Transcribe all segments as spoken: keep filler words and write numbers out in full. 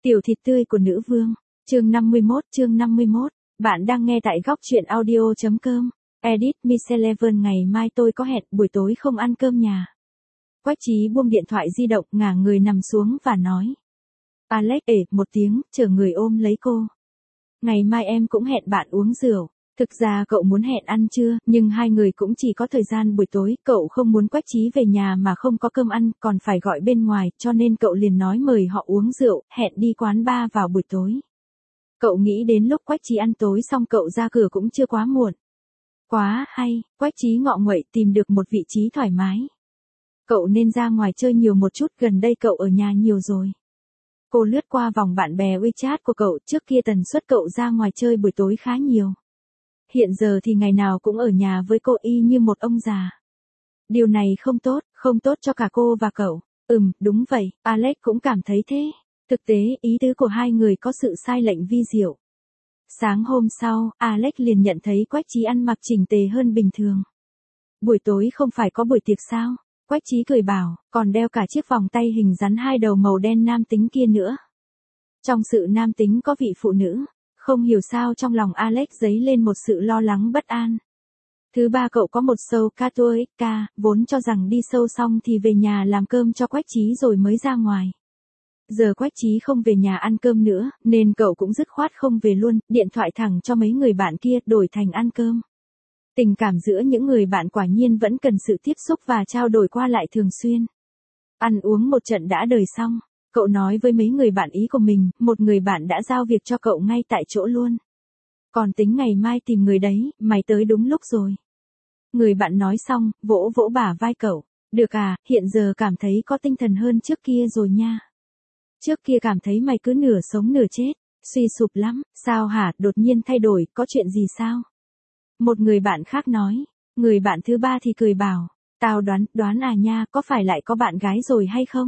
Tiểu thịt tươi của nữ vương. Chương năm mươi mốt, chương năm mươi mốt. Bạn đang nghe tại góc truyện audio chấm com. Edit Miss Eleven, ngày mai tôi có hẹn, buổi tối không ăn cơm nhà. Quách Trí buông điện thoại di động, ngả người nằm xuống và nói. Alex ể một tiếng, chờ người ôm lấy cô. Ngày mai em cũng hẹn bạn uống rượu. Thực ra cậu muốn hẹn ăn trưa, nhưng hai người cũng chỉ có thời gian buổi tối, cậu không muốn Quách Trí về nhà mà không có cơm ăn, còn phải gọi bên ngoài, cho nên cậu liền nói mời họ uống rượu, hẹn đi quán bar vào buổi tối. Cậu nghĩ đến lúc Quách Trí ăn tối xong cậu ra cửa cũng chưa quá muộn. Quá hay, Quách Trí ngọ nguậy tìm được một vị trí thoải mái. Cậu nên ra ngoài chơi nhiều một chút, gần đây cậu ở nhà nhiều rồi. Cô lướt qua vòng bạn bè WeChat của cậu, trước kia tần suất cậu ra ngoài chơi buổi tối khá nhiều. Hiện giờ thì ngày nào cũng ở nhà với cô y như một ông già. Điều này không tốt, không tốt cho cả cô và cậu. Ừm, đúng vậy, Alex cũng cảm thấy thế. Thực tế, ý tứ của hai người có sự sai lệch vi diệu. Sáng hôm sau, Alex liền nhận thấy Quách Trí ăn mặc chỉnh tề hơn bình thường. Buổi tối không phải có buổi tiệc sao? Quách Trí cười bảo, còn đeo cả chiếc vòng tay hình rắn hai đầu màu đen nam tính kia nữa. Trong sự nam tính có vị phụ nữ. Không hiểu sao trong lòng Alex dấy lên một sự lo lắng bất an. Thứ ba, cậu có một show Kato ích ca, vốn cho rằng đi show xong thì về nhà làm cơm cho Quách Trí rồi mới ra ngoài. Giờ Quách Trí không về nhà ăn cơm nữa, nên cậu cũng dứt khoát không về luôn, điện thoại thẳng cho mấy người bạn kia, đổi thành ăn cơm. Tình cảm giữa những người bạn quả nhiên vẫn cần sự tiếp xúc và trao đổi qua lại thường xuyên. Ăn uống một trận đã đời xong. Cậu nói với mấy người bạn ý của mình, một người bạn đã giao việc cho cậu ngay tại chỗ luôn. Còn tính ngày mai tìm người đấy, mày tới đúng lúc rồi. Người bạn nói xong, vỗ vỗ bả vai cậu. Được à, hiện giờ cảm thấy có tinh thần hơn trước kia rồi nha. Trước kia cảm thấy mày cứ nửa sống nửa chết, suy sụp lắm, sao hả, đột nhiên thay đổi, có chuyện gì sao? Một người bạn khác nói, người bạn thứ ba thì cười bảo, tao đoán, đoán à nha, có phải lại có bạn gái rồi hay không?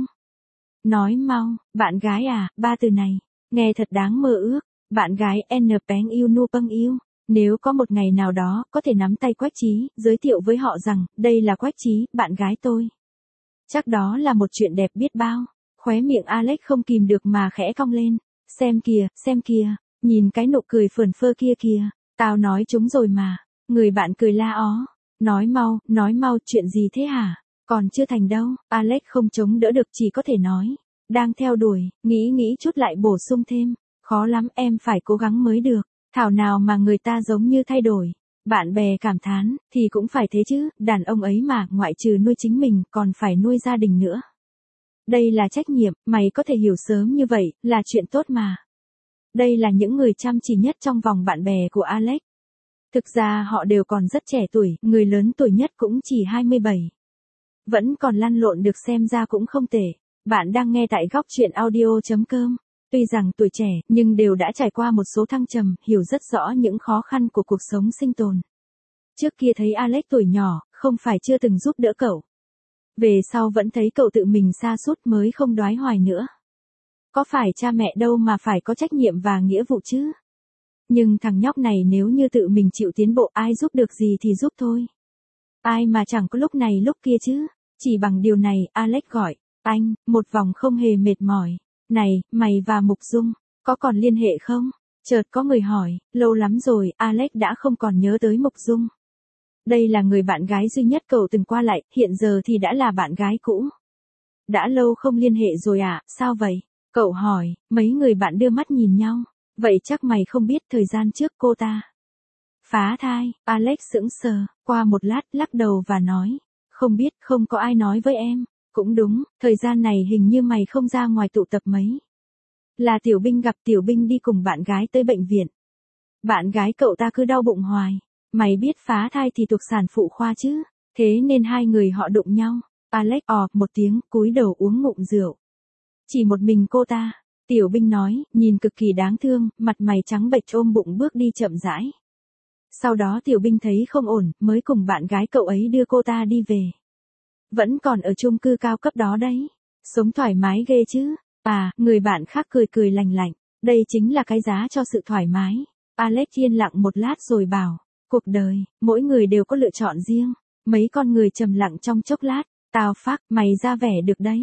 Nói mau, bạn gái à, ba từ này, nghe thật đáng mơ ước, bạn gái N Peng yêu nu Peng yêu. Nếu có một ngày nào đó, có thể nắm tay Quách Trí, giới thiệu với họ rằng, đây là Quách Trí, bạn gái tôi. Chắc đó là một chuyện đẹp biết bao. Khóe miệng Alex không kìm được mà khẽ cong lên. Xem kìa, xem kìa, nhìn cái nụ cười phườn phơ kia kìa, tao nói chúng rồi mà. Người bạn cười la ó. Nói mau, nói mau, chuyện gì thế hả? Còn chưa thành đâu, Alex không chống đỡ được chỉ có thể nói. Đang theo đuổi, nghĩ nghĩ chút lại bổ sung thêm. Khó lắm, em phải cố gắng mới được. Thảo nào mà người ta giống như thay đổi. Bạn bè cảm thán, thì cũng phải thế chứ, đàn ông ấy mà, ngoại trừ nuôi chính mình, còn phải nuôi gia đình nữa. Đây là trách nhiệm, mày có thể hiểu sớm như vậy, là chuyện tốt mà. Đây là những người chăm chỉ nhất trong vòng bạn bè của Alex. Thực ra họ đều còn rất trẻ tuổi, người lớn tuổi nhất cũng chỉ hai mươi bảy. Vẫn còn lăn lộn được xem ra cũng không tệ. Bạn đang nghe tại góc truyện audio chấm com. Tuy rằng tuổi trẻ, nhưng đều đã trải qua một số thăng trầm, hiểu rất rõ những khó khăn của cuộc sống sinh tồn. Trước kia thấy Alex tuổi nhỏ, không phải chưa từng giúp đỡ cậu. Về sau vẫn thấy cậu tự mình sa sút mới không đoái hoài nữa. Có phải cha mẹ đâu mà phải có trách nhiệm và nghĩa vụ chứ? Nhưng thằng nhóc này nếu như tự mình chịu tiến bộ, ai giúp được gì thì giúp thôi. Ai mà chẳng có lúc này lúc kia chứ. Chỉ bằng điều này, Alex gọi, anh, một vòng không hề mệt mỏi. Này, mày và Mục Dung, có còn liên hệ không? Chợt có người hỏi, lâu lắm rồi, Alex đã không còn nhớ tới Mục Dung. Đây là người bạn gái duy nhất cậu từng qua lại, hiện giờ thì đã là bạn gái cũ. Đã lâu không liên hệ rồi à, sao vậy? Cậu hỏi, mấy người bạn đưa mắt nhìn nhau. Vậy chắc mày không biết thời gian trước cô ta phá thai. Alex sững sờ, qua một lát lắc đầu và nói, không biết, không có ai nói với em. Cũng đúng, thời gian này hình như mày không ra ngoài tụ tập mấy. Là Tiểu Binh gặp Tiểu Binh đi cùng bạn gái tới bệnh viện. Bạn gái cậu ta cứ đau bụng hoài. Mày biết phá thai thì thuộc sản phụ khoa chứ. Thế nên hai người họ đụng nhau. Alex ọp một tiếng, cúi đầu uống ngụm rượu. Chỉ một mình cô ta. Tiểu Binh nói, nhìn cực kỳ đáng thương, mặt mày trắng bệch ôm bụng bước đi chậm rãi. Sau đó Tiểu Binh thấy không ổn, mới cùng bạn gái cậu ấy đưa cô ta đi về. Vẫn còn ở chung cư cao cấp đó đấy. Sống thoải mái ghê chứ. À, người bạn khác cười cười lành lạnh. Đây chính là cái giá cho sự thoải mái. Alex yên lặng một lát rồi bảo. Cuộc đời, mỗi người đều có lựa chọn riêng. Mấy con người trầm lặng trong chốc lát. Tao phác, mày ra vẻ được đấy.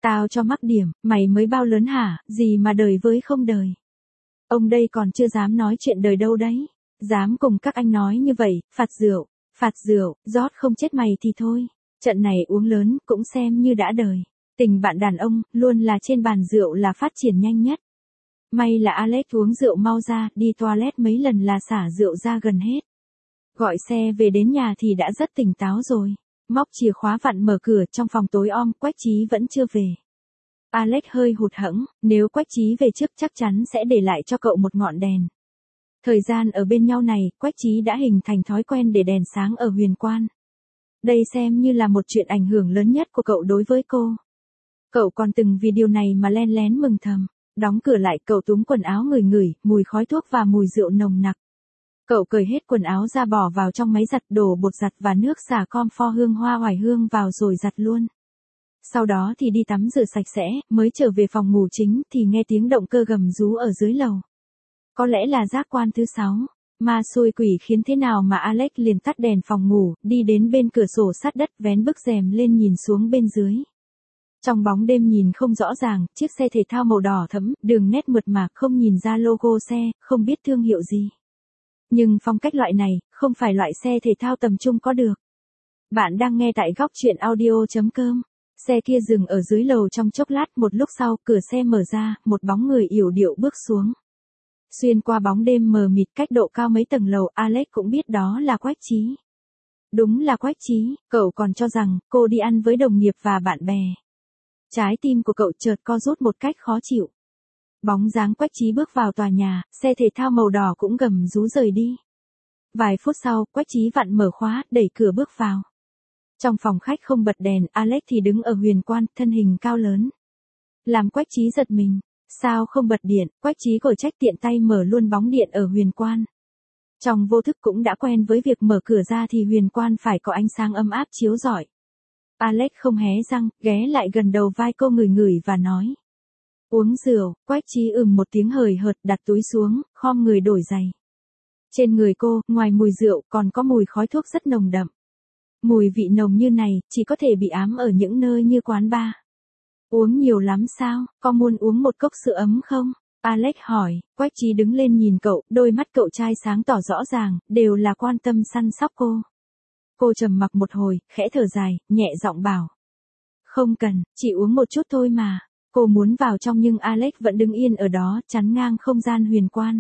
Tao cho mắc điểm, mày mới bao lớn hả, gì mà đời với không đời. Ông đây còn chưa dám nói chuyện đời đâu đấy. Dám cùng các anh nói như vậy, phạt rượu, phạt rượu, rót không chết mày thì thôi. Trận này uống lớn, cũng xem như đã đời. Tình bạn đàn ông, luôn là trên bàn rượu là phát triển nhanh nhất. May là Alex uống rượu mau ra, đi toilet mấy lần là xả rượu ra gần hết. Gọi xe về đến nhà thì đã rất tỉnh táo rồi. Móc chìa khóa vặn mở cửa, trong phòng tối om, Quách Chí vẫn chưa về. Alex hơi hụt hẫng, nếu Quách Chí về trước chắc chắn sẽ để lại cho cậu một ngọn đèn. Thời gian ở bên nhau này, Quách Chí đã hình thành thói quen để đèn sáng ở Huyền Quan. Đây xem như là một chuyện ảnh hưởng lớn nhất của cậu đối với cô. Cậu còn từng vì điều này mà len lén mừng thầm. Đóng cửa lại, cậu túm quần áo ngửi ngửi, mùi khói thuốc và mùi rượu nồng nặc. Cậu cởi hết quần áo ra bỏ vào trong máy giặt, đổ bột giặt và nước xả comfort hương hoa oải hương vào rồi giặt luôn. Sau đó thì đi tắm rửa sạch sẽ, mới trở về phòng ngủ chính thì nghe tiếng động cơ gầm rú ở dưới lầu. Có lẽ là giác quan thứ sáu. Ma xui quỷ khiến thế nào mà Alex liền tắt đèn phòng ngủ, đi đến bên cửa sổ sát đất, vén bức rèm lên nhìn xuống bên dưới. Trong bóng đêm nhìn không rõ ràng, chiếc xe thể thao màu đỏ thẫm, đường nét mượt mà, không nhìn ra logo xe, không biết thương hiệu gì. Nhưng phong cách loại này, không phải loại xe thể thao tầm trung có được. Bạn đang nghe tại góc truyện audio chấm com. Xe kia dừng ở dưới lầu trong chốc lát, một lúc sau, cửa xe mở ra, một bóng người yểu điệu bước xuống. Xuyên qua bóng đêm mờ mịt cách độ cao mấy tầng lầu, Alex cũng biết đó là Quách Chí. Đúng là Quách Chí, cậu còn cho rằng cô đi ăn với đồng nghiệp và bạn bè. Trái tim của cậu chợt co rút một cách khó chịu. Bóng dáng Quách Chí bước vào tòa nhà, xe thể thao màu đỏ cũng gầm rú rời đi. Vài phút sau, Quách Chí vặn mở khóa, đẩy cửa bước vào. Trong phòng khách không bật đèn, Alex thì đứng ở Huyền Quan, thân hình cao lớn. Làm Quách Chí giật mình. Sao không bật điện? Quách Chí cổi trách, tiện tay mở luôn bóng điện ở Huyền Quan. Trong vô thức cũng đã quen với việc mở cửa ra thì Huyền Quan phải có ánh sáng ấm áp chiếu rọi. Alex không hé răng, ghé lại gần đầu vai cô ngửi ngửi và nói. Uống rượu. Quách Chí ừm một tiếng hời hợt, đặt túi xuống, khom người đổi giày. Trên người cô, ngoài mùi rượu, còn có mùi khói thuốc rất nồng đậm. Mùi vị nồng như này, chỉ có thể bị ám ở những nơi như quán bar. Uống nhiều lắm sao, có muốn uống một cốc sữa ấm không? Alex hỏi. Quách Chí đứng lên nhìn cậu, đôi mắt cậu trai sáng tỏ rõ ràng, đều là quan tâm săn sóc cô. Cô trầm mặc một hồi, khẽ thở dài, nhẹ giọng bảo. Không cần, chỉ uống một chút thôi mà. Cô muốn vào trong nhưng Alex vẫn đứng yên ở đó, chắn ngang không gian Huyền Quan.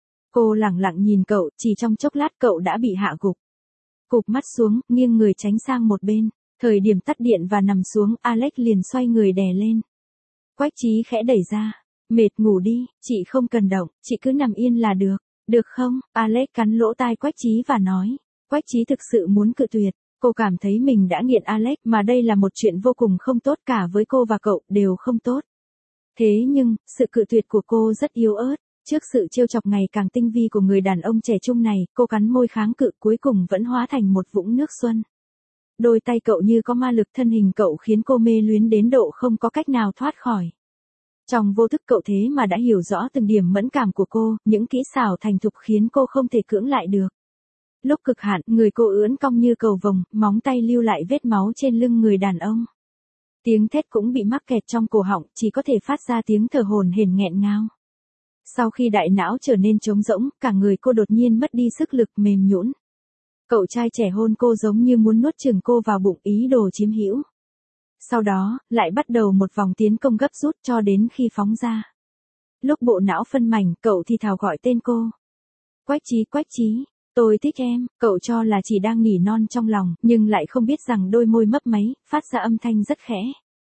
Cô lẳng lặng nhìn cậu, chỉ trong chốc lát cậu đã bị hạ gục. Cụp mắt xuống, nghiêng người tránh sang một bên. Thời điểm tắt điện và nằm xuống, Alex liền xoay người đè lên. Quách Chí khẽ đẩy ra. Mệt ngủ đi, chị không cần động, chị cứ nằm yên là được. Được không? Alex cắn lỗ tai Quách Chí và nói. Quách Chí thực sự muốn cự tuyệt. Cô cảm thấy mình đã nghiện Alex mà đây là một chuyện vô cùng không tốt, cả với cô và cậu đều không tốt. Thế nhưng, sự cự tuyệt của cô rất yếu ớt. Trước sự trêu chọc ngày càng tinh vi của người đàn ông trẻ trung này, cô cắn môi kháng cự, cuối cùng vẫn hóa thành một vũng nước xuân. Đôi tay cậu như có ma lực, thân hình cậu khiến cô mê luyến đến độ không có cách nào thoát khỏi. Trong vô thức cậu thế mà đã hiểu rõ từng điểm mẫn cảm của cô, những kỹ xảo thành thục khiến cô không thể cưỡng lại được. Lúc cực hạn, người cô ưỡn cong như cầu vồng, móng tay lưu lại vết máu trên lưng người đàn ông. Tiếng thét cũng bị mắc kẹt trong cổ họng, chỉ có thể phát ra tiếng thở hổn hển nghẹn ngào. Sau khi đại não trở nên trống rỗng, cả người cô đột nhiên mất đi sức lực, mềm nhũn. Cậu trai trẻ hôn cô giống như muốn nuốt chửng cô vào bụng, ý đồ chiếm hữu. Sau đó, lại bắt đầu một vòng tiến công gấp rút cho đến khi phóng ra. Lúc bộ não phân mảnh, cậu thì thào gọi tên cô. Quách Chí, Quách Chí, tôi thích em. Cậu cho là chỉ đang nỉ non trong lòng, nhưng lại không biết rằng đôi môi mấp máy, phát ra âm thanh rất khẽ.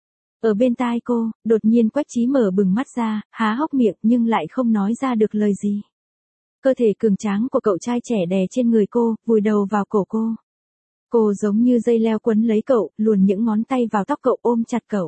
Ở bên tai cô, đột nhiên Quách Chí mở bừng mắt ra, há hốc miệng nhưng lại không nói ra được lời gì. Cơ thể cường tráng của cậu trai trẻ đè trên người cô, vùi đầu vào cổ cô. Cô giống như dây leo quấn lấy cậu, luồn những ngón tay vào tóc cậu, ôm chặt cậu.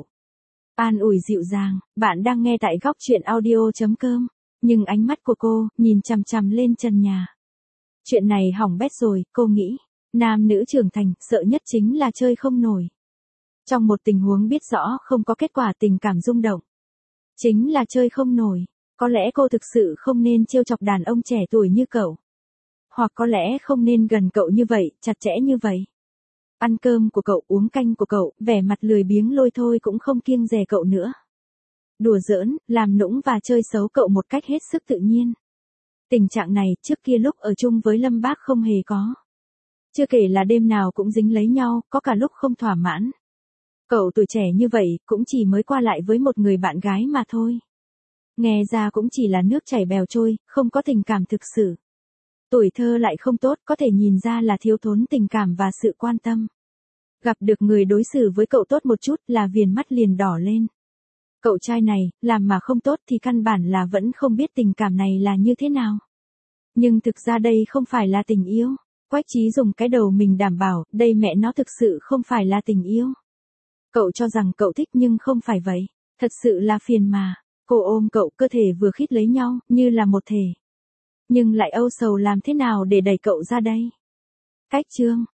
An ủi dịu dàng, bạn đang nghe tại góc truyện audio chấm com. Nhưng ánh mắt của cô, nhìn chằm chằm lên trần nhà. Chuyện này hỏng bét rồi, cô nghĩ. Nam nữ trưởng thành, sợ nhất chính là chơi không nổi. Trong một tình huống biết rõ không có kết quả tình cảm rung động. Chính là chơi không nổi. Có lẽ cô thực sự không nên trêu chọc đàn ông trẻ tuổi như cậu. Hoặc có lẽ không nên gần cậu như vậy, chặt chẽ như vậy. Ăn cơm của cậu, uống canh của cậu, vẻ mặt lười biếng lôi thôi cũng không kiêng dè cậu nữa. Đùa giỡn, làm nũng và chơi xấu cậu một cách hết sức tự nhiên. Tình trạng này trước kia lúc ở chung với Lâm Bác không hề có. Chưa kể là đêm nào cũng dính lấy nhau, có cả lúc không thỏa mãn. Cậu tuổi trẻ như vậy, cũng chỉ mới qua lại với một người bạn gái mà thôi. Nghe ra cũng chỉ là nước chảy bèo trôi, không có tình cảm thực sự. Tuổi thơ lại không tốt, có thể nhìn ra là thiếu thốn tình cảm và sự quan tâm. Gặp được người đối xử với cậu tốt một chút là viền mắt liền đỏ lên. Cậu trai này, làm mà không tốt thì căn bản là vẫn không biết tình cảm này là như thế nào. Nhưng thực ra đây không phải là tình yêu. Quách Chí dùng cái đầu mình đảm bảo, đây mẹ nó thực sự không phải là tình yêu. Cậu cho rằng cậu thích nhưng không phải vậy. Thật sự là phiền mà. Cô ôm cậu, cơ thể vừa khít lấy nhau, như là một thể. Nhưng lại âu sầu làm thế nào để đẩy cậu ra đây. Cách chương